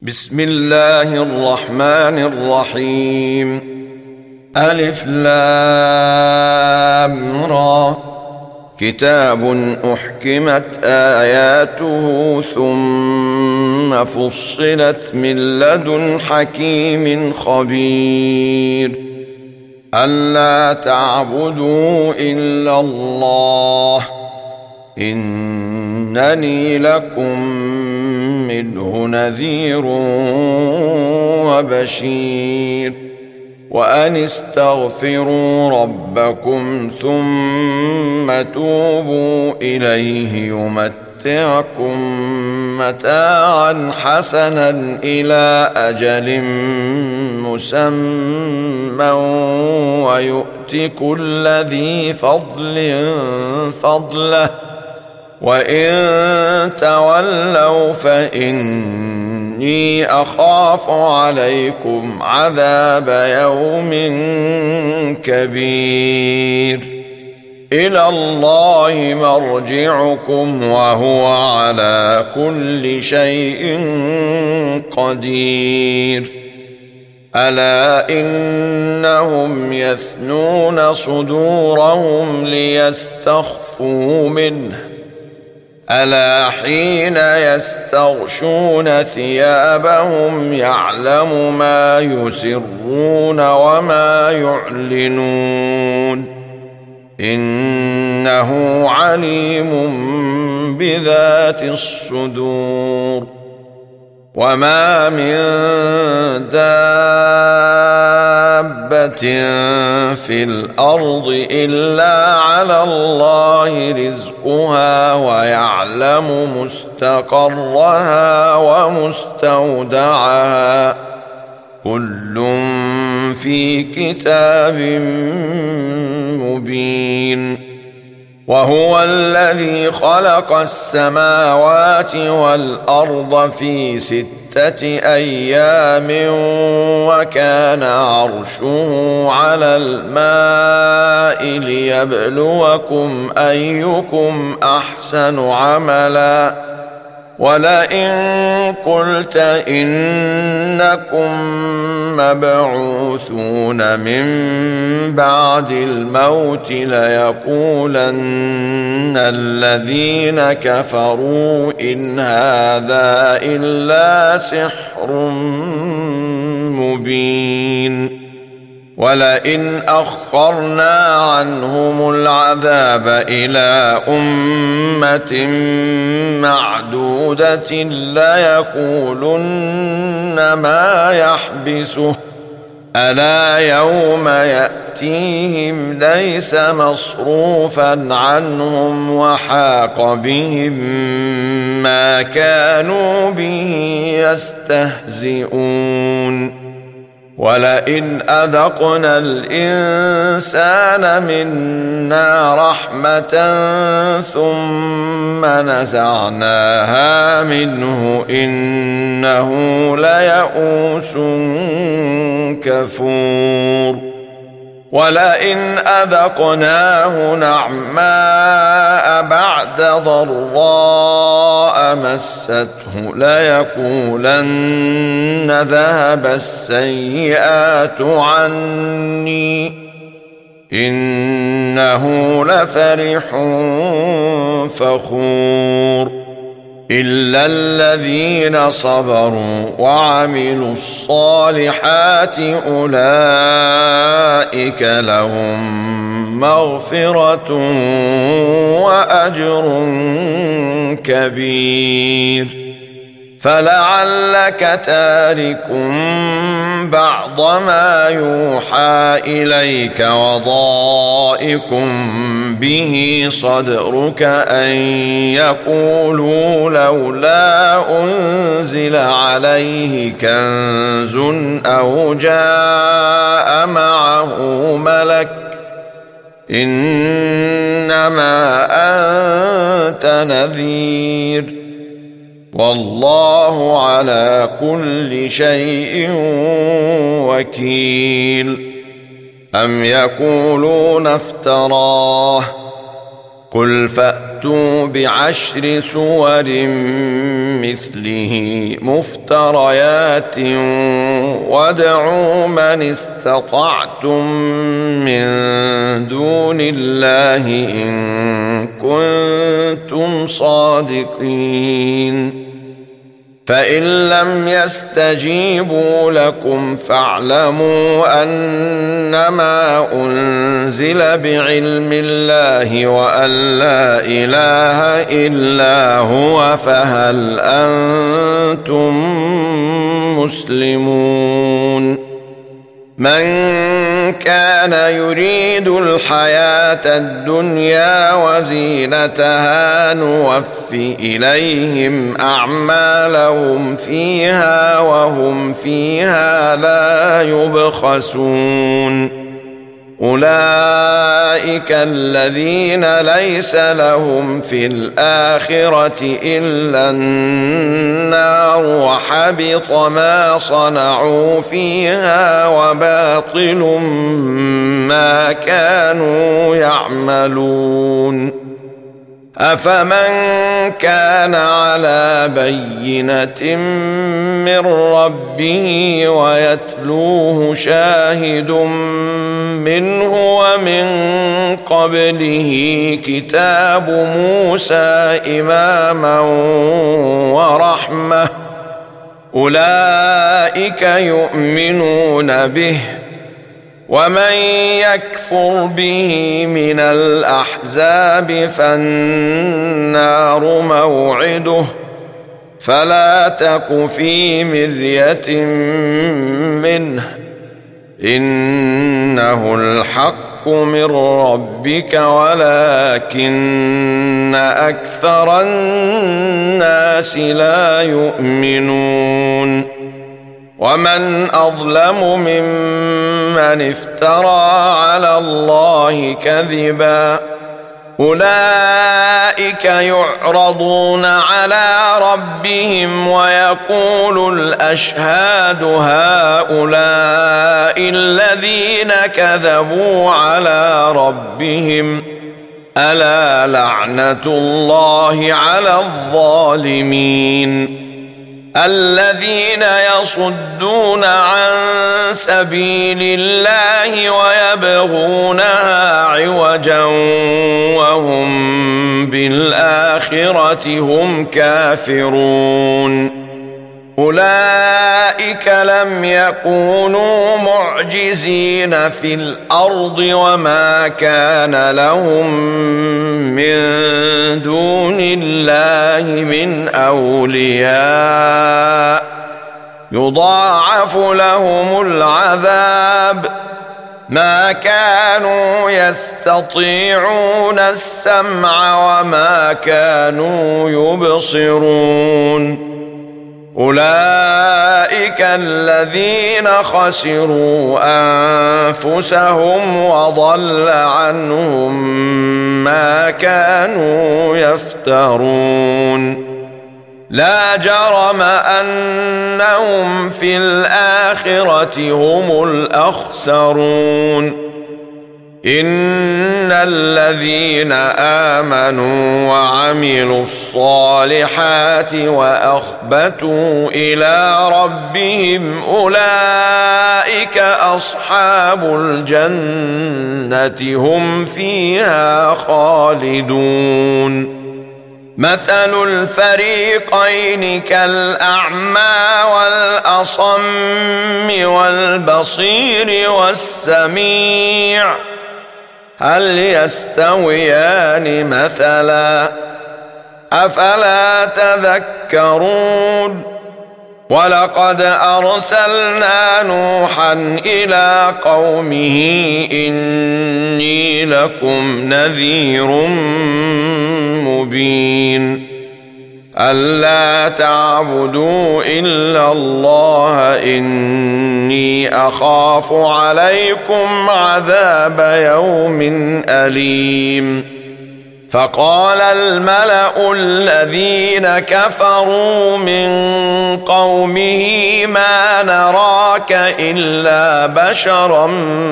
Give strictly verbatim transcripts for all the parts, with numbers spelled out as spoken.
بسم الله الرحمن الرحيم. ألف لام را. كتاب أحكمت آياته ثم فصلت من لدن حكيم خبير. ألا تعبدوا إلا الله إنني لكم منه نذير وبشير. وأن استغفروا ربكم ثم توبوا إليه يمتعكم متاعا حسنا إلى أجل مسمى ويؤت كل ذي فضل فضله وإن تولوا فإني أخاف عليكم عذاب يوم كبير. إلى الله مرجعكم وهو على كل شيء قدير. ألا إنهم يثنون صدورهم ليستخفوا منه ألا حين يستغشون ثيابهم يعلم ما يسرون وما يعلنون إنه عليم بذات الصدور. وما من دابة في الأرض إلا على الله رزقها ويعلم مستقرها ومستودعها كل في كتاب مبين. وهو الذي خلق السماوات والأرض في ستة أيام وكان عرشه على الماء ليبلوكم أيكم أحسن عملا. ولئن قلت إنكم مبعوثون من بعد الموت ليقولن الذين كفروا إن هذا إلا سحر مبين. ولئن أخرنا عنهم العذاب إلى أمة معدودة ليقولن ما يحبسه ألا يوم يأتيهم ليس مصروفا عنهم وحاق بهم ما كانوا به يستهزئون. ولئن أذقنا الإنسان منا رحمة ثم نزعناها منه إنه ليئوس كفور. ولئن أذقناه نعماء بعد ضراء مسته ليقولن ذهب السيئات عني إنه لفرح فخور. إلا الذين صبروا وعملوا الصالحات أولئك لهم مغفرة وأجر كبير. فلعلك تارك بعض ما يوحى إليك وضائق به صدرك أن يقولوا لولا أنزل عليه كنز أو جاء معه ملك إنما أنت نذير والله على كل شيء وكيل. أم يقولون افتراه قل فأتوا بعشر سور مثله مفتريات وادعوا من استطعتم من دون الله إن كنتم صادقين فإن لم يستجيبوا لكم فاعلموا أنما أنزل بعلم الله وأن لا إله إلا هو فهل أنتم مسلمون من كان يريد الحياة الدنيا وزينتها نوف إليهم أعمالهم فيها وهم فيها لا يبخسون أولئك الذين ليس لهم في الآخرة إلا النار وحبط ما صنعوا فيها وباطل ما كانوا يعملون أفمن كان على بينة من ربه ويتلوه شاهد منه ومن قبله كتاب موسى إماما ورحمة أولئك يؤمنون به ومن يكفر به من الأحزاب فالنار موعده فلا تك في مرية منه إنه الحق من ربك ولكن أكثر الناس لا يؤمنون ومن أظلم ممن افترى على الله كذبا أولئك يعرضون على ربهم ويقول الأشهاد هؤلاء الذين كذبوا على ربهم ألا لعنة الله على الظالمين الذين يصدون عن سبيل الله ويبغونها عوجا وهم بالآخرة هم كافرون أولئك لم يكونوا معجزين في الأرض وما كان لهم من دون الله من أولياء يضاعف لهم العذاب ما كانوا يستطيعون السمع وما كانوا يبصرون أولئك الذين خسروا أنفسهم وضل عنهم ما كانوا يفترون لا جرم أنهم في الآخرة هم الأخسرون إن الذين آمنوا وعملوا الصالحات وأخبتوا إلى ربهم أولئك أصحاب الجنة هم فيها خالدون مثل الفريقين كالأعمى والأصم والبصير والسميع هل يستويان مثلا أفلا تذكرون ولقد أرسلنا نوحا إلى قومه إني لكم نذير مبين ألا تعبدوا إلا الله إني أخاف عليكم عذاب يوم أليم فقال الملأ الذين كفروا من قومه ما نراك إلا بشرا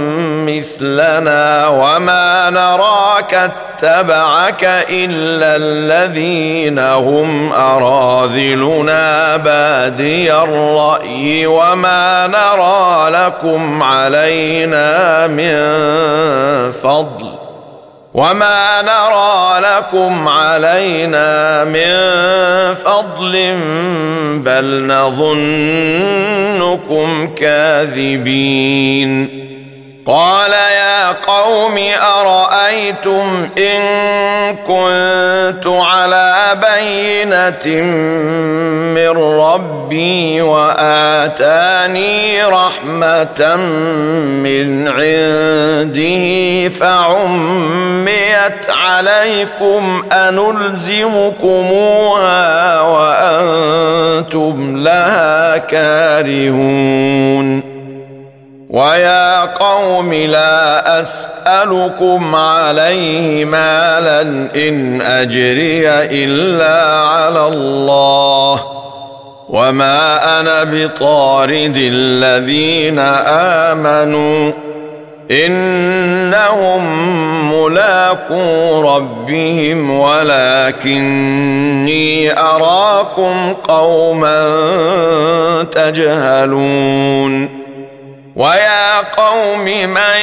مثلنا وما نراك اتبعك إلا الذين هم أراذلنا بادي الرأي وما نرى لكم علينا من فضل وما نرى لكم علينا من فضل بل نظنكم كاذبين قال يا قوم أرأيتم إن كنت على بينة من ربي وآتاني رحمة من عنده فعميت عليكم أنلزمكموها وأنتم لها كارهون ويا قوم لا أسألكم عليه مالا إن أجري إلا على الله وما أنا بطارد الذين آمنوا إنهم ملاقو ربهم ولكني أراكم قوما تجهلون ويا قوم من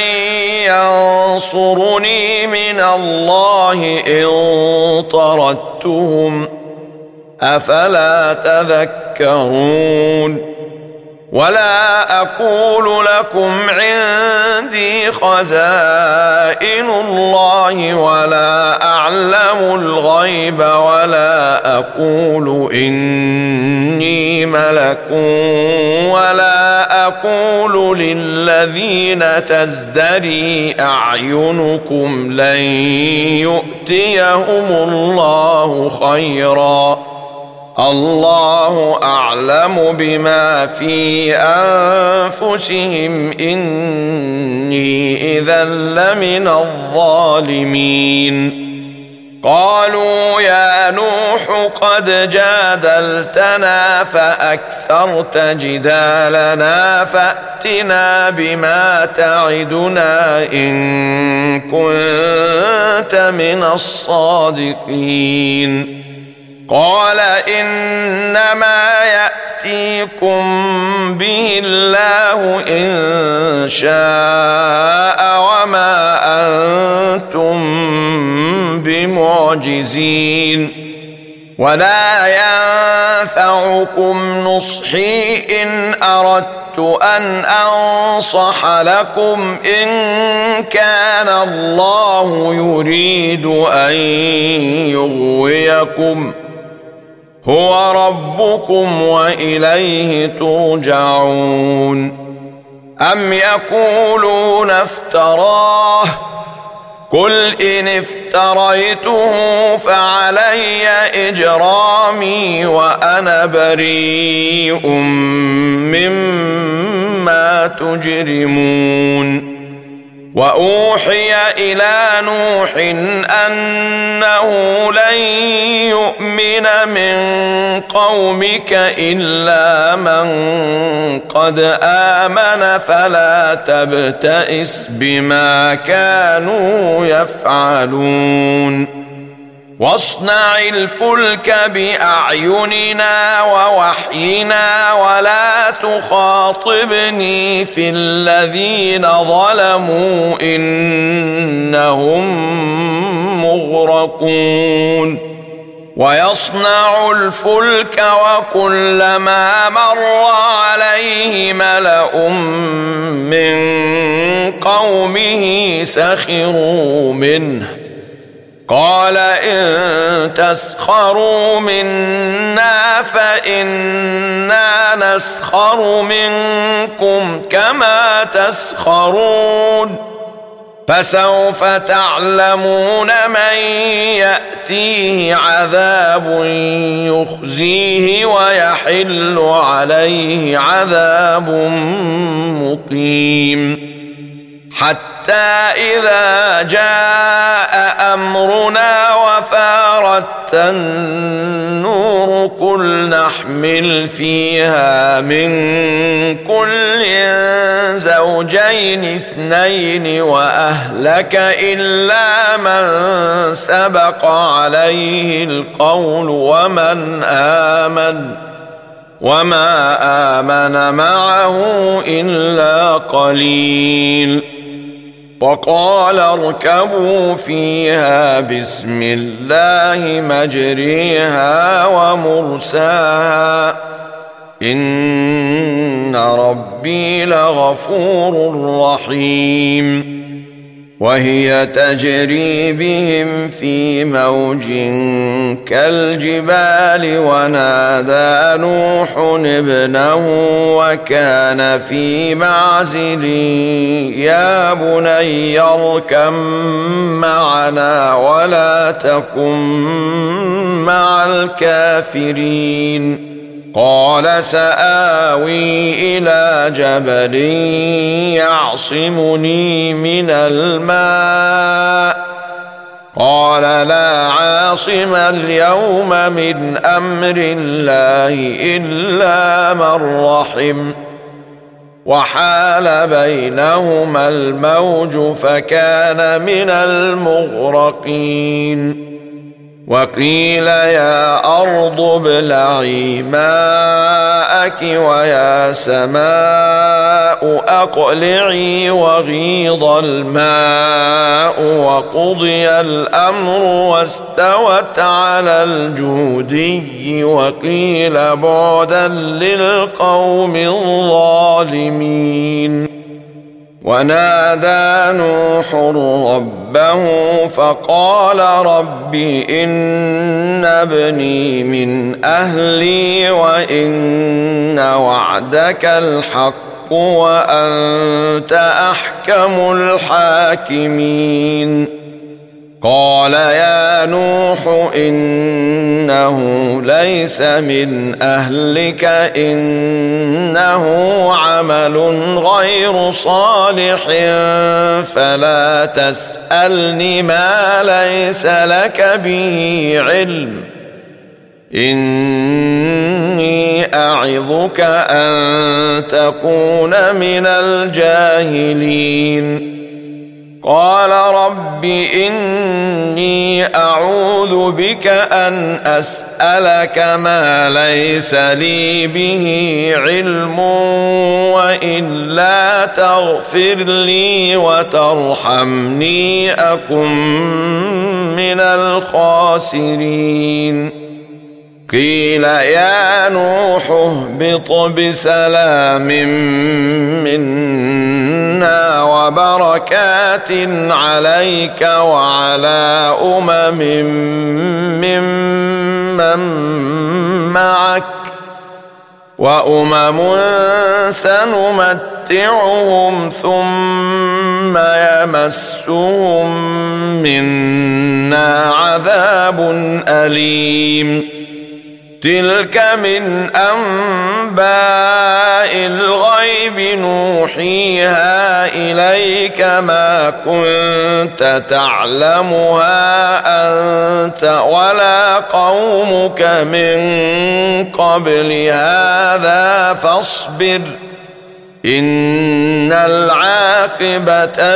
ينصرني من الله إن طردتهم أفلا تذكرون ولا أقول لكم عندي خزائن الله ولا أعلم الغيب ولا أقول إني ملك ولا أقول للذين تزدري أعينكم لن يؤتيهم الله خيرا الله أعلم بما في أنفسهم إني إذا لمن الظالمين قالوا يا نوح قد جادلتنا فأكثرت جدالنا فأتنا بما تعدنا إن كنت من الصادقين قال إنما يأتيكم به الله إن شاء وما أنتم بمعجزين ولا ينفعكم نصحي إن أردت أن أنصح لكم إن كان الله يريد أن يغويكم هو ربكم وإليه ترجعون أم يقولون افتراه قل إن افتريته فعلي إجرامي وأنا بريء مما تجرمون وأوحي إلى نوح أنه لن يؤمن من قومك إلا من قد آمن فلا تبتئس بما كانوا يفعلون واصنع الفلك بأعيننا ووحينا ولا تخاطبني في الذين ظلموا إنهم مغرقون ويصنع الفلك وكلما مر عليه ملأ من قومه سخروا منه قال إن تسخروا منا فإنا نسخر منكم كما تسخرون فسوف تعلمون من يأتيه عذاب يخزيه ويحل عليه عذاب مقيم حتى إذا جاء أمرنا وفارت النور قل نحمل فيها من كل زوجين اثنين وأهلك إلا من سبق عليه القول ومن آمن وما آمن معه إلا قليل وقال اركبوا فيها بسم الله مجريها ومرساها إن ربي لغفور رحيم وهي تجري بهم في موج كالجبال ونادى نوح ابنه وكان في معزل يا بني اركب معنا ولا تكن مع الكافرين قال سآوي إلى جبل يعصمني من الماء قال لا عاصم اليوم من أمر الله إلا من رحم وحال بينهما الموج فكان من المغرقين وقيل يا أرض ابلعي ماءك ويا سماء أقلعي وغيض الماء وقضي الأمر واستوت على الجودي وقيل بعدا للقوم الظالمين ونادى نوح ربه فقال رب إن ابني من أهلي وإن وعدك الحق وأنت أحكم الحاكمين قال يا نوح إنه ليس من أهلك إنه عمل غير صالح فلا تسألني ما ليس لك به علم إني أعظك أن تكون من الجاهلين قال رب إني أعوذ بك أن أسألك ما ليس لي به علم وإلا تغفر لي وترحمني أكن من الخاسرين قيل يا نوح اهبط بسلام منا وبركات عليك وعلى أمم ممن معك وأمم سنمتعهم ثم يمسهم منا عذاب أليم تلك من أنباء الغيب نوحيها إليك ما كنت تعلمها أنت ولا قومك من قبل هذا فاصبر إن العاقبة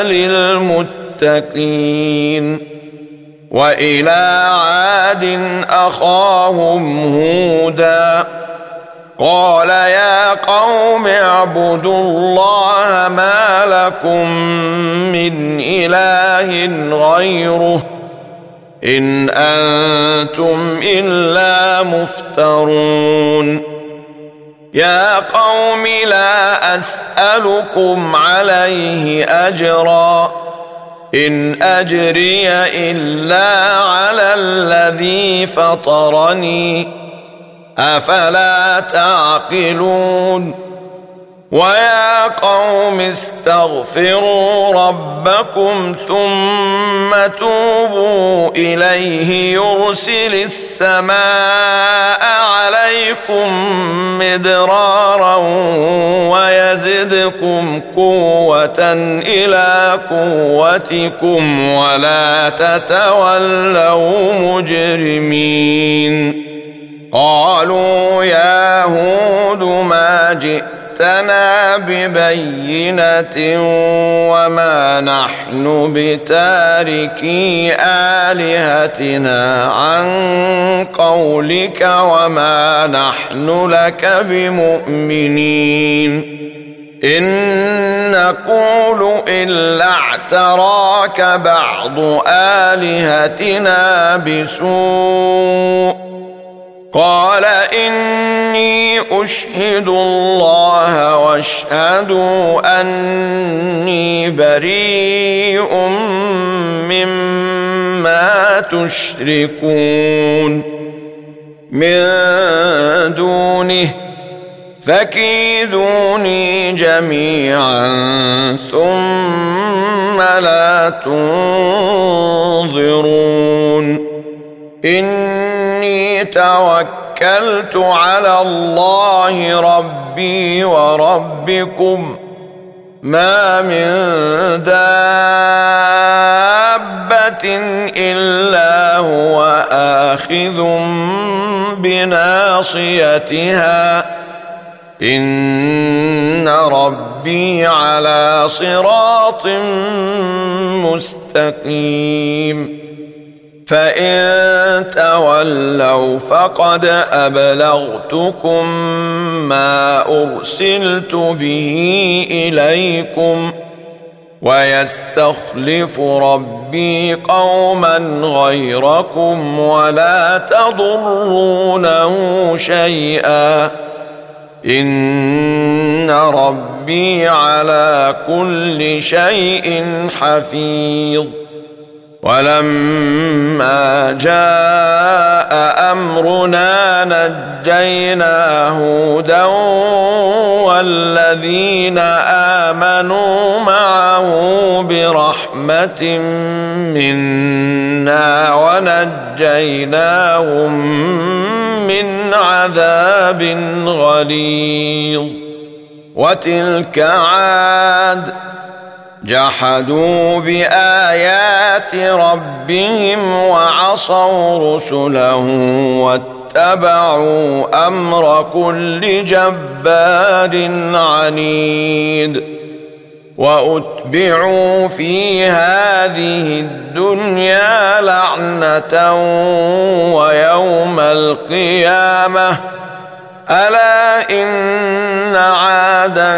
للمتقين وإلى عاد أخاهم هودا قال يا قوم اعبدوا الله ما لكم من إله غيره إن أنتم إلا مفترون يا قوم لا أسألكم عليه أجرا إن أجري إلا على الذي فطرني أفلا تعقلون ويا قوم استغفروا ربكم ثم توبوا إليه يرسل السماء عليكم مدرارا ويزيدكم يزدكم قوة إلى قوتكم ولا تتولوا مجرمين. قالوا يا هود ما جئتنا ببينة وما نحن بتاركي آلهتنا عن قولك وما نحن لك بمؤمنين. إن نقول إلا اعتراك بعض آلهتنا بسوء. قال إني أشهد الله واشهدوا أني بريء مما تشركون من دونه فكيدوني جميعا ثم لا تنظرون. إني توكلت على الله ربي وربكم ما من دابة إلا هو آخذ بناصيتها إن ربي على صراط مستقيم. فإن تولوا فقد أبلغتكم ما أرسلت به إليكم ويستخلف ربي قوما غيركم ولا تضرونه شيئا إن ربي على كل شيء حفيظ. ولما جاء أمرنا نجينا هودا والذين آمنوا معه برحمة منا ونجيناهم من عذاب غليظ. وتلك عاد جحدوا بآيات ربهم وعصوا رسله واتبعوا أمر كل جبار عنيد. وأتبعوا في هذه الدنيا لعنة ويوم القيامة ألا إن عادا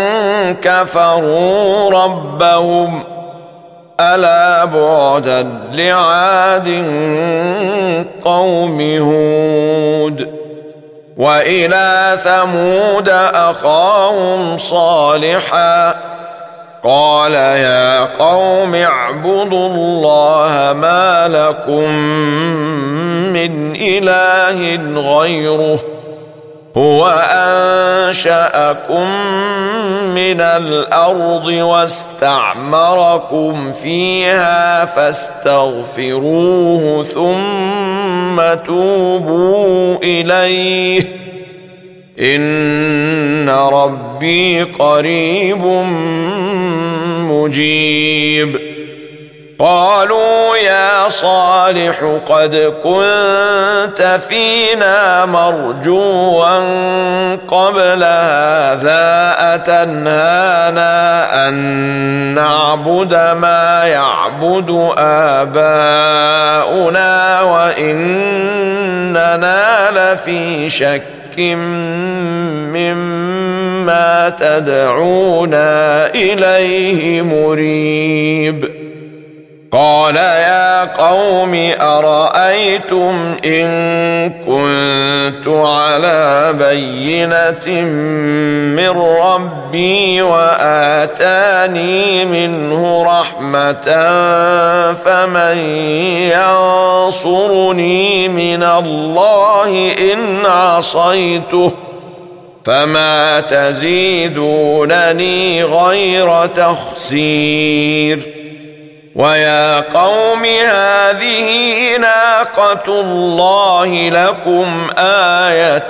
كفروا ربهم ألا بعدا لعاد قوم هود. وإلى ثمود أخاهم صالحا قال يا قوم اعبدوا الله ما لكم من إله غيره هو أنشأكم من الأرض واستعمركم فيها فاستغفروه ثم توبوا إليه إن ربي قريب مجيب. قالوا يا صالح قد كنت فينا مرجوا قبل هذا أتنهانا أن نعبد ما يعبد آباؤنا وإننا لفي شك مما تدعونا إليه مريب. قال يا قوم أرأيتم إن كنت على بينة من ربي وآتاني منه رحمة فمن ينصرني من الله إن عصيته فما تزيدونني غير تخسير. ويا قوم هذه ناقة الله لكم آية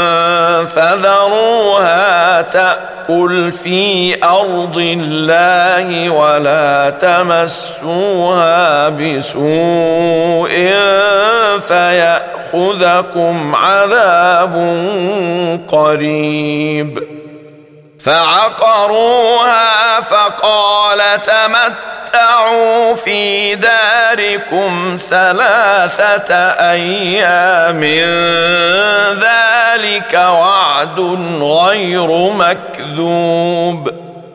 فذروها تأكل في أرض الله ولا تمسوها بسوء فيأخذكم عذاب قريب. فعقروها فقال تمتعوا في داركم ثلاثة أيام ذلك وعد غير مكذوب.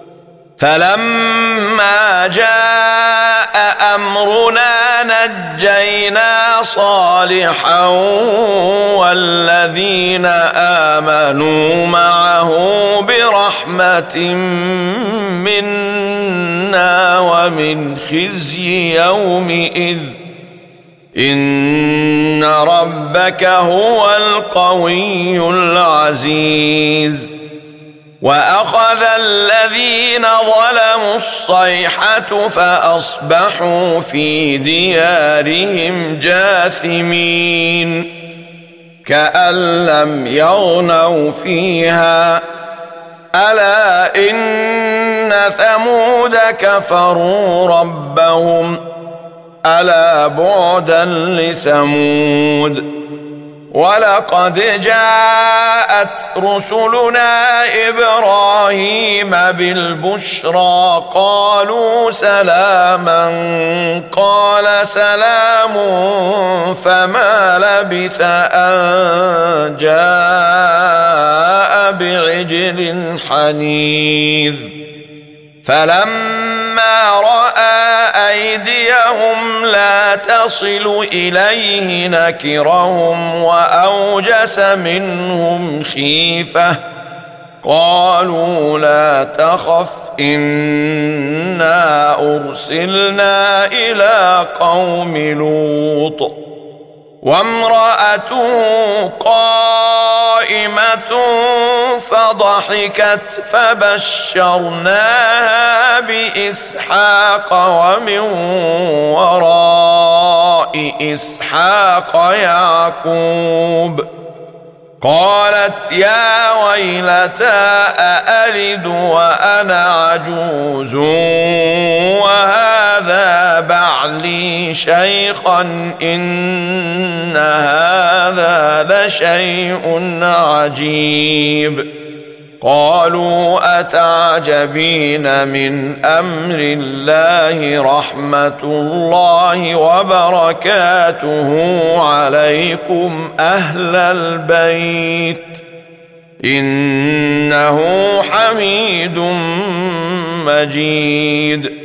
فلما جاء أمرنا نجينا صالحا والذين آمنوا معه برحمة منا ومن خزي يومئذ إن ربك هو القوي العزيز. وأخذ الذين ظلموا الصيحة فأصبحوا في ديارهم جاثمين كأن لم يغنوا فيها ألا إن ثمود كفروا ربهم ألا بعدا لثمود. ولقد جاءت رسلنا إبراهيم بالبشرى قالوا سلاما قال سلام فما لبث أن جاء بعجل حنيذ. فلما رأى أيديهم لا تصل إليه نكرهم وأوجس منهم خيفة قالوا لا تخف إنا أرسلنا إلى قوم لوط وامرأته قائمة فضحكت فبشرناها بإسحاق ومن وراء إسحاق يعقوب. قالت يا ويلتى أألد وأنا عجوز وهذا بعلي شيخا إن هذا لشيء عجيب. قالوا أتعجبين من أمر الله رحمة الله وبركاته عليكم أهل البيت إنه حميد مجيد.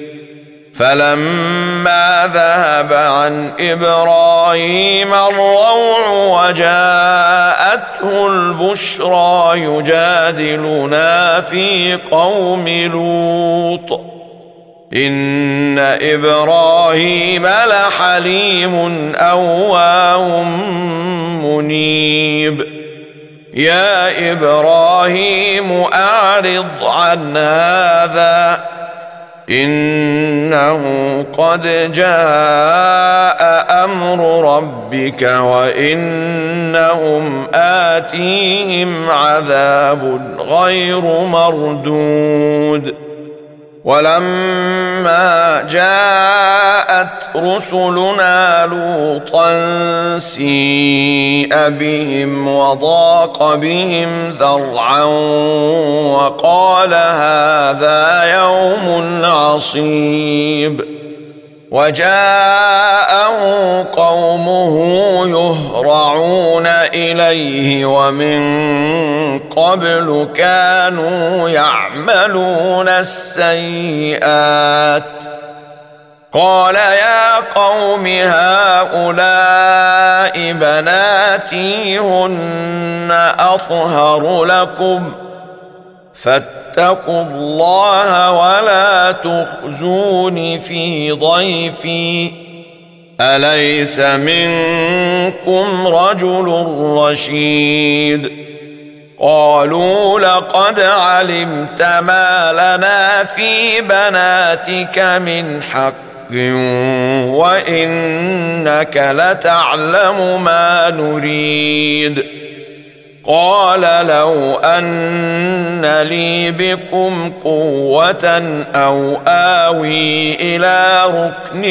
فلما ذهب عن إبراهيم الروع وجاءته البشرى يجادلنا في قوم لوط إن إبراهيم لحليم أواه منيب. يا إبراهيم أعرض عن هذا إنه قد جاء أمر ربك وإنهم آتيهم عذاب غير مردود. ولما جاءت رسلنا لوطا سيء بهم وضاق بهم ذرعا وقال هذا يوم عصيب. وجاءه قومه يهرعون إليه ومن قبل كانوا يعملون السيئات. قال يا قوم هؤلاء بناتي هن أطهر لكم فاتقوا الله ولا تخزون في ضيفي أليس منكم رجل رشيد. قالوا لقد علمت ما لنا في بناتك من حق وإنك لتعلم ما نريد. قال لو أن لي بكم قوة أو آوي إلى ركن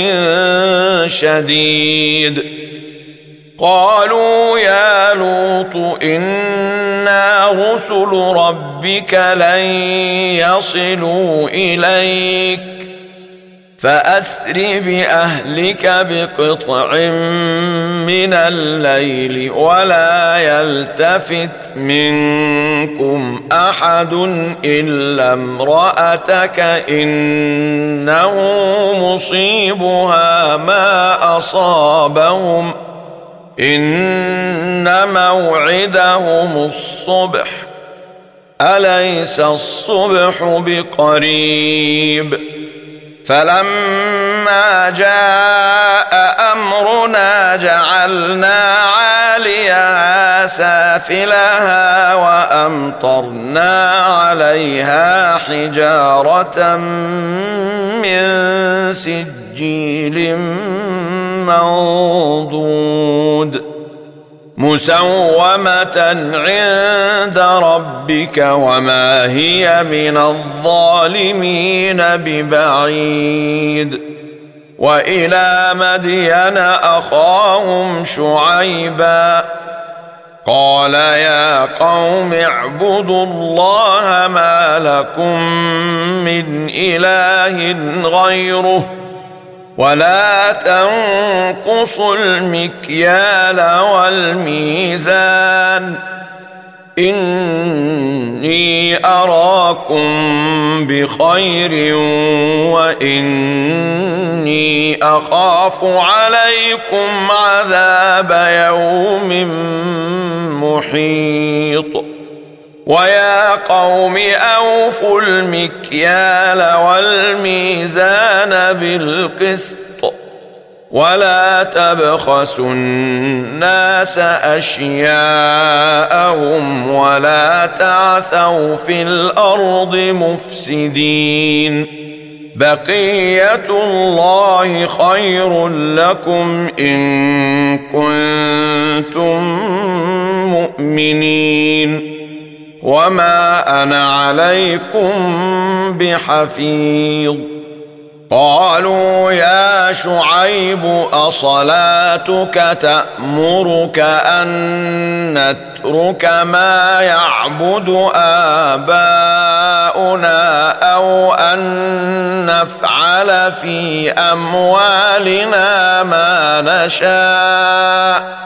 شديد. قالوا يا لوط إنا رسل ربك لن يصلوا إليك فأسر بأهلك بقطع من الليل ولا يلتفت منكم أحد إلا امرأتك إنه مصيبها ما أصابهم إن موعدهم الصبح أليس الصبح بقريب. فلما جاء أمرنا جعلنا عاليها سافلها وأمطرنا عليها حجارة من سجيل منضود مسومة عند ربك وما هي من الظالمين ببعيد. وإلى مدين أخاهم شعيبا قال يا قوم اعبدوا الله ما لكم من إله غيره ولا تنقصوا المكيال والميزان إني أراكم بخير وإني أخاف عليكم عذاب يوم محيط. ويا قوم أوفوا المكيال والميزان بالقسط ولا تبخسوا الناس أشياءهم ولا تعثوا في الأرض مفسدين. بقية الله خير لكم إن كنتم مؤمنين وما أنا عليكم بحفيظ. قالوا يا شعيب أصلاتك تأمرك أن نترك ما يعبد آباؤنا أو أن نفعل في أموالنا ما نشاء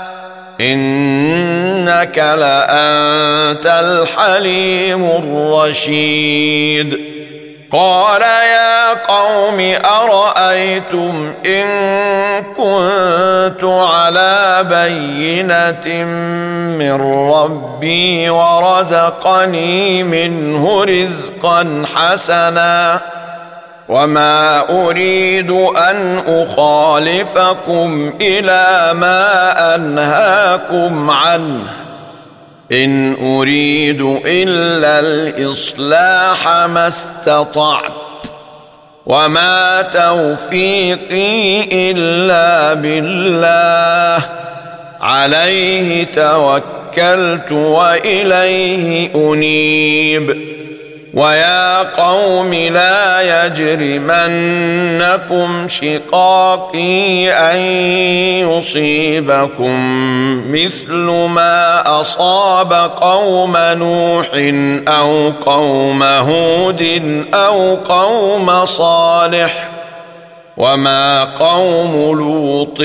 إنك لأنت الحليم الرشيد. قال يا قوم أرأيتم إن كنت على بينة من ربي ورزقني منه رزقا حسنا وما أريد أن أخالفكم إلى ما أنهاكم عنه إن أريد إلا الإصلاح ما استطعت وما توفيقي إلا بالله عليه توكلت وإليه أنيب. ويا قوم لا يجرمنكم شقاقي أن يصيبكم مثل ما أصاب قوم نوح أو قوم هود أو قوم صالح وما قوم لوط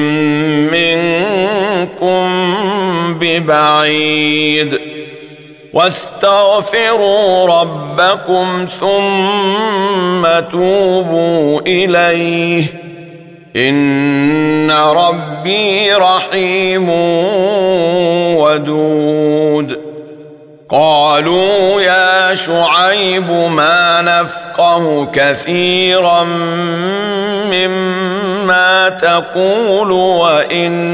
منكم ببعيد. واستغفروا ربكم ثم توبوا إليه إن ربي رحيم ودود. قالوا يا شعيب ما نفقه كثيرا مما تقول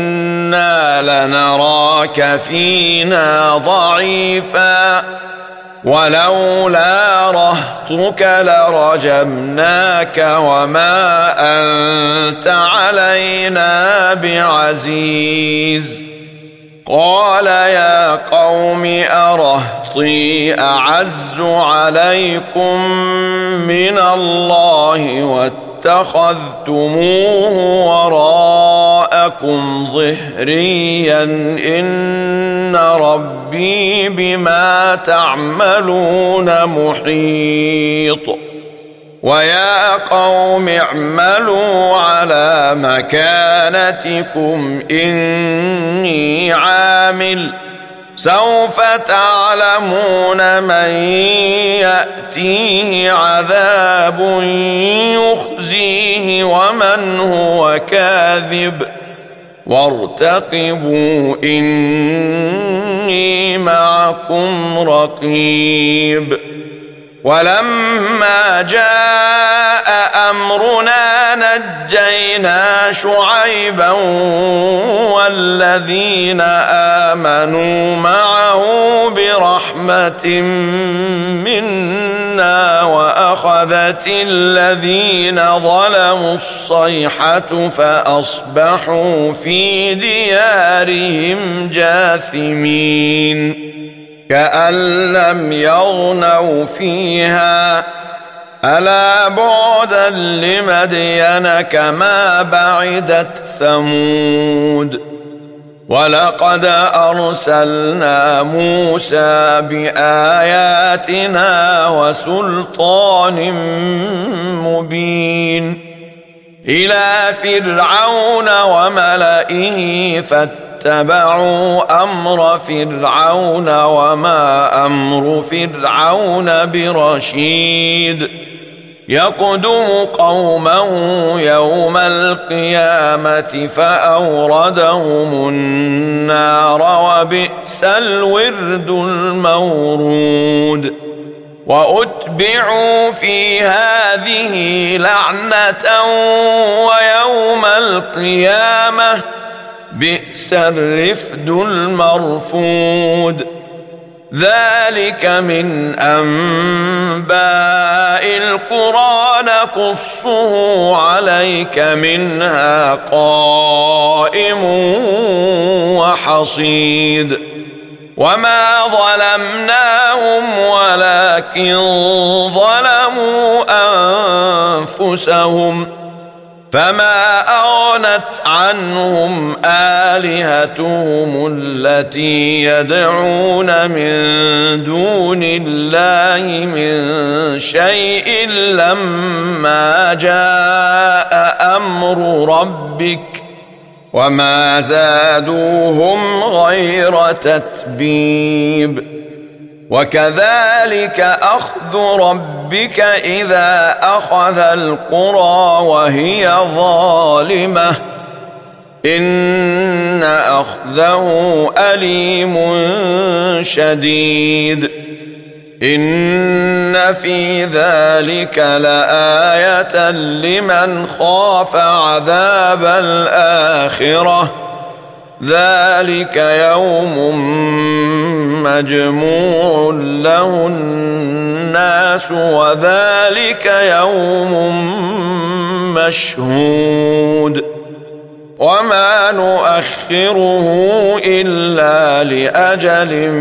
وإنا لنراك فينا ضعيفا ولولا رهطك لرجمناك وما أنت علينا بعزيز. قال يا قوم أرهطي أعز عليكم من الله واتخذتموه وراءكم ظهريا إن ربي بما تعملون محيط. ويا قوم اعملوا على مكانتكم إني عامل سوف تعلمون من يأتيه عذاب يخزيه ومن هو كاذب وارتقبوا إني معكم رقيب. ولما جاء أمرنا نجينا شعيبا والذين آمنوا معه برحمة منا وأخذت الذين ظلموا الصيحة فأصبحوا في ديارهم جاثمين كأن لم يغنوا فيها ألا بعدا لمدين كما بعدت ثمود. ولقد أرسلنا موسى بآياتنا وسلطان مبين إلى فرعون وملئه فاتبعوا أمر فرعون وما أمر فرعون برشيد يقدم قومه يوم القيامة فأوردهم النار وبئس الورد المورود. وأتبعوا في هذه لعنة ويوم القيامة بئس الرفد المرفود. ذلك من أنباء القرى نقصه عليك منها قائم وحصيد. وما ظلمناهم ولكن ظلموا أنفسهم فما أغنت عنهم آلهتهم التي يدعون من دون الله من شيء لما جاء أمر ربك وما زادوهم غير تتبيب. وكذلك أخذ ربك إذا أخذ القرى وهي ظالمة إن أخذه أليم شديد. إن في ذلك لآية لمن خاف عذاب الآخرة ذلك يوم مجموع له الناس وذلك يوم مشهود. وما نؤخره إلا لأجل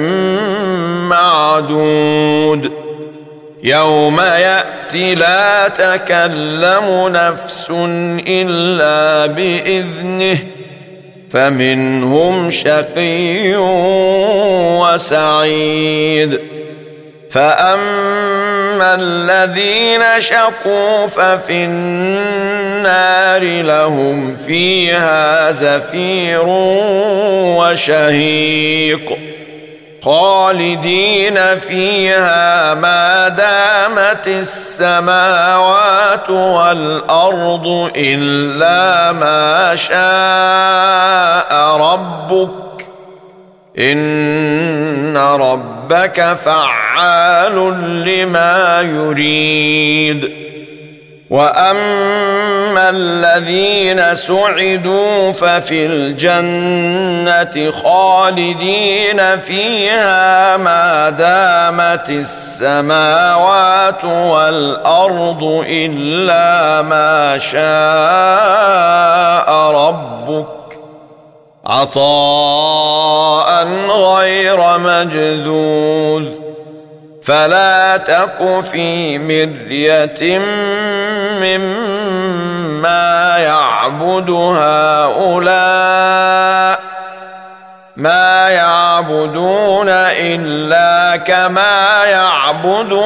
معدود يوم يأتي لا تكلم نفس إلا بإذنه فمنهم شقي وسعيد. فأما الذين شقوا ففي النار لهم فيها زفير وشهيق خالدين فيها ما دامت السماوات والأرض إلا ما شاء ربك إن ربك فعال لما يريد. وأما الذين سعدوا ففي الجنة خالدين فيها ما دامت السماوات والأرض إلا ما شاء ربك عطاء غير مجذوذ فلا تك في مرية مما يعبد هؤلاء ما يعبدون إلا كما يعبد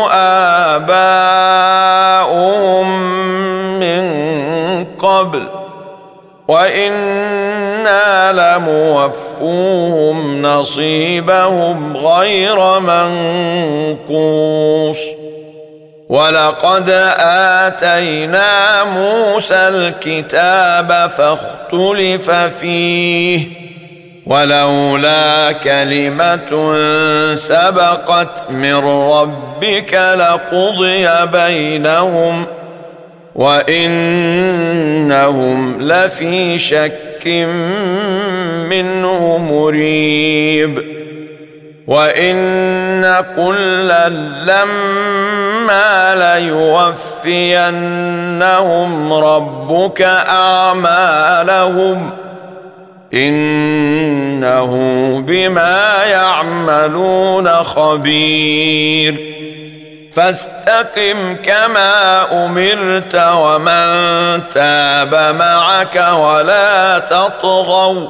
آباؤهم من قبل وإنا لموفوهم نصيبهم غير منقوص ولقد آتينا موسى الكتاب فاختلف فيه ولولا كلمة سبقت من ربك لقضي بينهم وإنهم لفي شك منه مريب وإن كلا لما ليوفينهم ربك أعمالهم إنه بما يعملون خبير فاستقم كما أمرت ومن تاب معك ولا تطغوا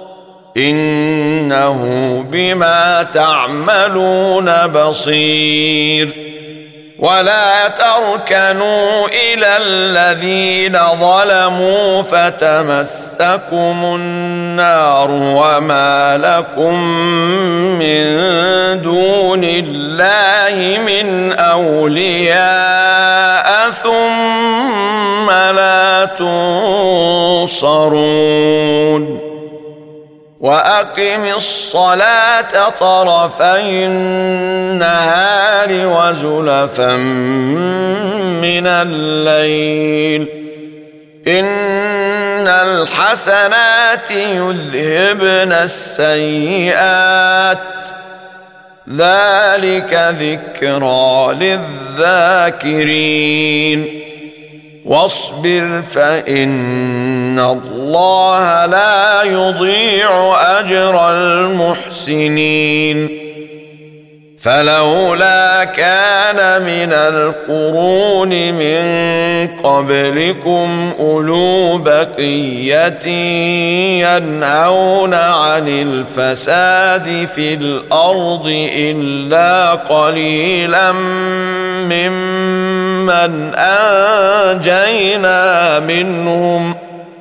إنه بما تعملون بصير ولا تركنوا إلى الذين ظلموا فتمسكم النار وما لكم من دون الله من أولياء ثم لا تنصرون وأقم الصلاة طرفي النهار وزلفا من الليل إن الحسنات يذهبن السيئات ذلك ذكرى للذاكرين واصبر فإن الله لا يضيع أجر المحسنين فلولا كان من القرون من قبلكم أولو بقية ينهون عن الفساد في الأرض إلا قليلا ممن أنجينا منهم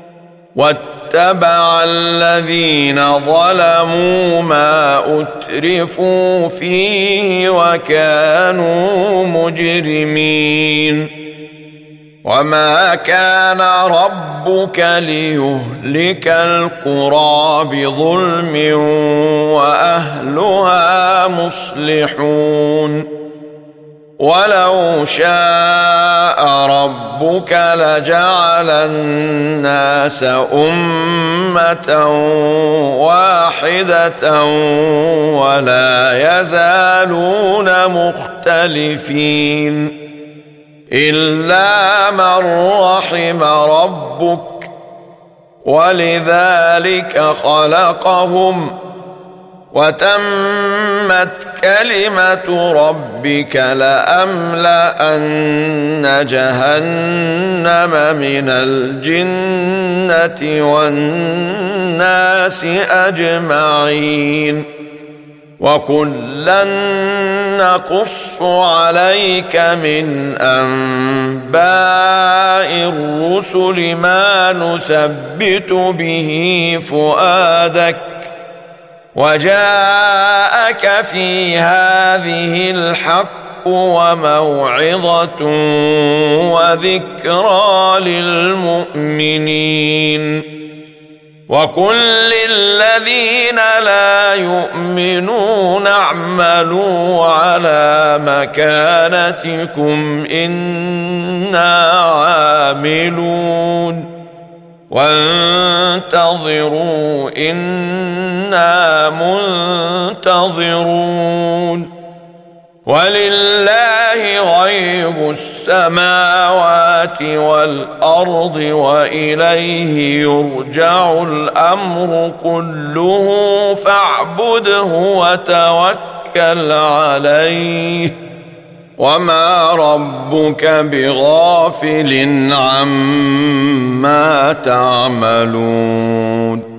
واتبع الذين ظلموا ما أترفوا فيه وكانوا مجرمين وما كان ربك ليهلك القرى بظلم وأهلها مصلحون ولو شاء ربك لجعل الناس أمة واحدة ولا يزالون مختلفين إلا من رحم ربك ولذلك خلقهم وتمت كلمة ربك لأملأن جهنم من الجنة والناس أجمعين وكلا نقص عليك من أنباء الرسل ما نثبت به فؤادك وجاءك في هذه الحق وموعظة وذكرى للمؤمنين وقل للذين لا يؤمنون اعملوا على مكانتكم إنا عاملون وانتظروا إنا منتظرون ولله غيب السماوات والأرض وإليه يرجع الأمر كله فاعبده وتوكل عليه وما ربك بغافل عما تعملون